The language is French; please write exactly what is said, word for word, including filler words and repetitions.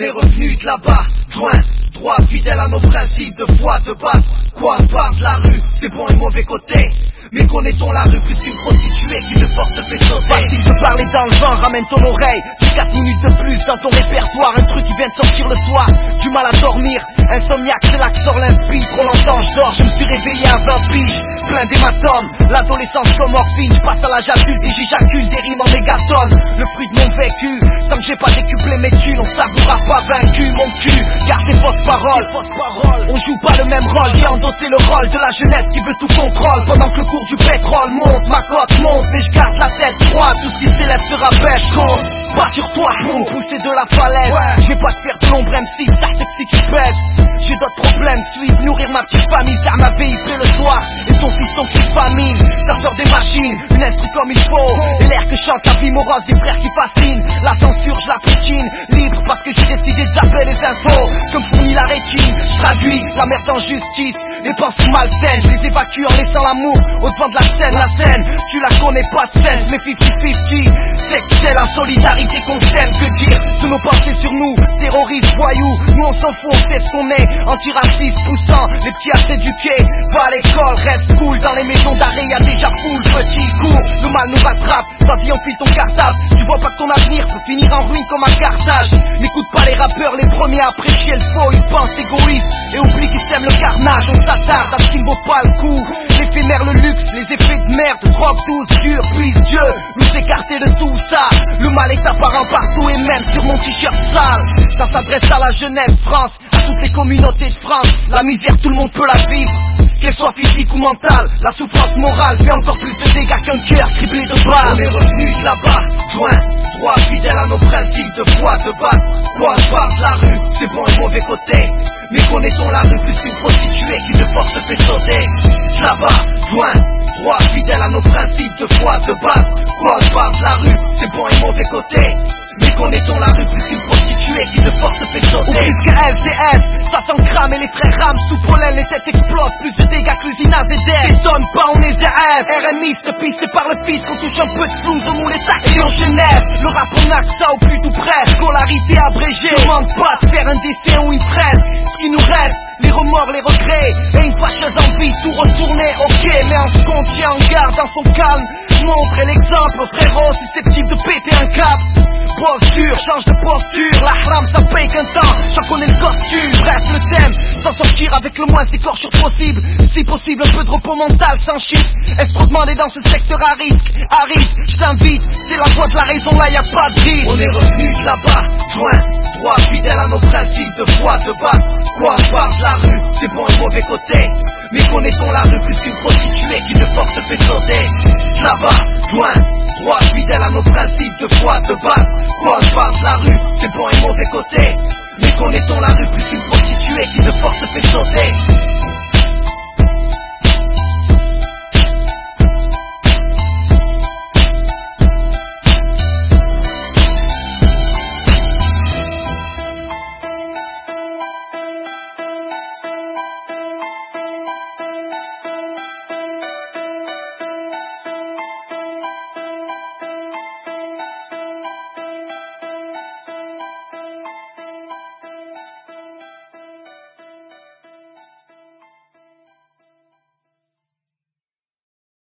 est revenu de là-bas, loin, droit, fidèle à nos principes de foi, de base. Quoi, on parle de la rue, c'est bon et mauvais côté. Mais connaît-on la rue plus qu'une prostituée qui de force te fait sauter? Facile de parler dans le genre, ramène ton oreille. C'est quatre minutes de plus dans ton répertoire. Un truc qui vient de sortir le soir, du mal à dormir. Insomniaque, c'est là que sort l'inspi. Trop longtemps je dors, je me suis réveillé à vingt piges. Plein d'hématomes, l'adolescence comme morphine. Je passe à l'âge adulte et j'éjacule des rimes en mégatonnes. Le fruit de mon vécu, tant que j'ai pas décuplé mes thunes, on savourera pas vaincu. Mon cul, garde tes fausses paroles. On joue pas le même rôle, j'ai endossé le rôle de la jeunesse qui veut tout contrôle. Pendant que le cours du pétrole monte, ma cote monte, mais je garde la tête froide. Tout ce qui s'élève se rappelle, je compte pas sur toi pour me pousser de la falaise. Ouais. Je vais pas te faire de l'ombre M C, ça que si tu pèses. J'ai d'autres problèmes, suite, nourrir ma petite famille, faire ma V I P le soir. Et ton fiston qui famine, ça sort des machines, une instru comme il faut. Et l'air que chante la vie morose des frères qui fascinent. La censure, je la pétine, libre parce que j'ai décidé de zapper les infos. Comme fournit la rétine, je traduis la merde en justice. Les pensées malsaines, je les évacue en laissant l'amour au devant de la scène. La scène, tu la connais pas de scène, mais cinquante cinquante. C'est que c'est la solidarité qu'on s'aime. Que dire de nos pensées sur nous, terroristes, voyous. Nous on s'en fout, on sait ce qu'on est. Antiraciste, poussant, les petits à s'éduquer. Va à l'école, reste cool. Dans les maisons d'arrêt, y'a déjà foule. Petit cours, le mal nous rattrape. Vas-y, enfile ton cartable. Tu vois pas que ton avenir peut finir en ruine comme un Carthage. N'écoute pas les rappeurs, les premiers à prêcher le faux. Ils pensent égoïstes et oublient qu'ils sèment le carnage. On s'attarde à ce qui ne vaut pas le coup. L'éphémère, le luxe, les effets de merde, drogue douce, dure, puisse Dieu nous écarter de tout ça. Le mal est apparent partout et même sur mon t-shirt sale. Ça s'adresse à la jeunesse, France, à toutes les communautés de France. La misère, tout le monde peut la vivre, qu'elle soit physique ou mentale. La souffrance morale fait encore plus de dégâts qu'un cœur criblé de balles. On est revenu de là-bas, loin, droit, fidèle à nos principes de foi, de base. Quoi, on parle de la rue, c'est bon et mauvais côté. Mais connaissons la rue plus qu'une prostituée qui de force te fait sauter. Là-bas, loin, droit, fidèle à nos principes de foi, de base. Quoi, on parle de la rue, c'est bon et mauvais côté. Mais connaît-on la rue plus qu'une prostituée qui de force te fait sauter? Ou plus que S D F, ça s'en crame et les frères rament sous pollen, les têtes explosent, plus de dégâts que l'usine A Z F. T'étonne pas, on est Z F. R M I, te pisse par le fils, qu'on touche un peu de flou, au moule et en Genève. Le rap on a que ça au plus tout près, scolarité abrégée. Demande pas de faire un dessin ou une fraise, ce qui nous reste, les remords, les regrets, et une fâcheuse envie, tout retourner, ok, mais on se contient en garde dans son calme. Montrer l'exemple aux frérots susceptibles de péter un câble. Posture, change de posture, la haram ça paye qu'un temps, j'en connais le costume. Bref le thème, s'en sortir avec le moins d'écorchure possible. Si possible un peu de repos mental sans shit. Est-ce trop demandé dans ce secteur à risque? Arrive, je t'invite, c'est la voie de la raison, là y a pas de risque. On est revenu de là-bas, loin, droit, fidèle à nos principes de foi, de base. Quoi, on parle de la rue, c'est bon et mauvais côté. Mais connaissons la rue plus qu'une prostituée qui de force te fait sauter. Là-bas, loin, droit, fidèle à nos principes de foi, de base. Quoi, on parle de la rue, c'est bon et mauvais côté. Mais connaissons la rue plus qu'une prostituée qui de force te fait sauter.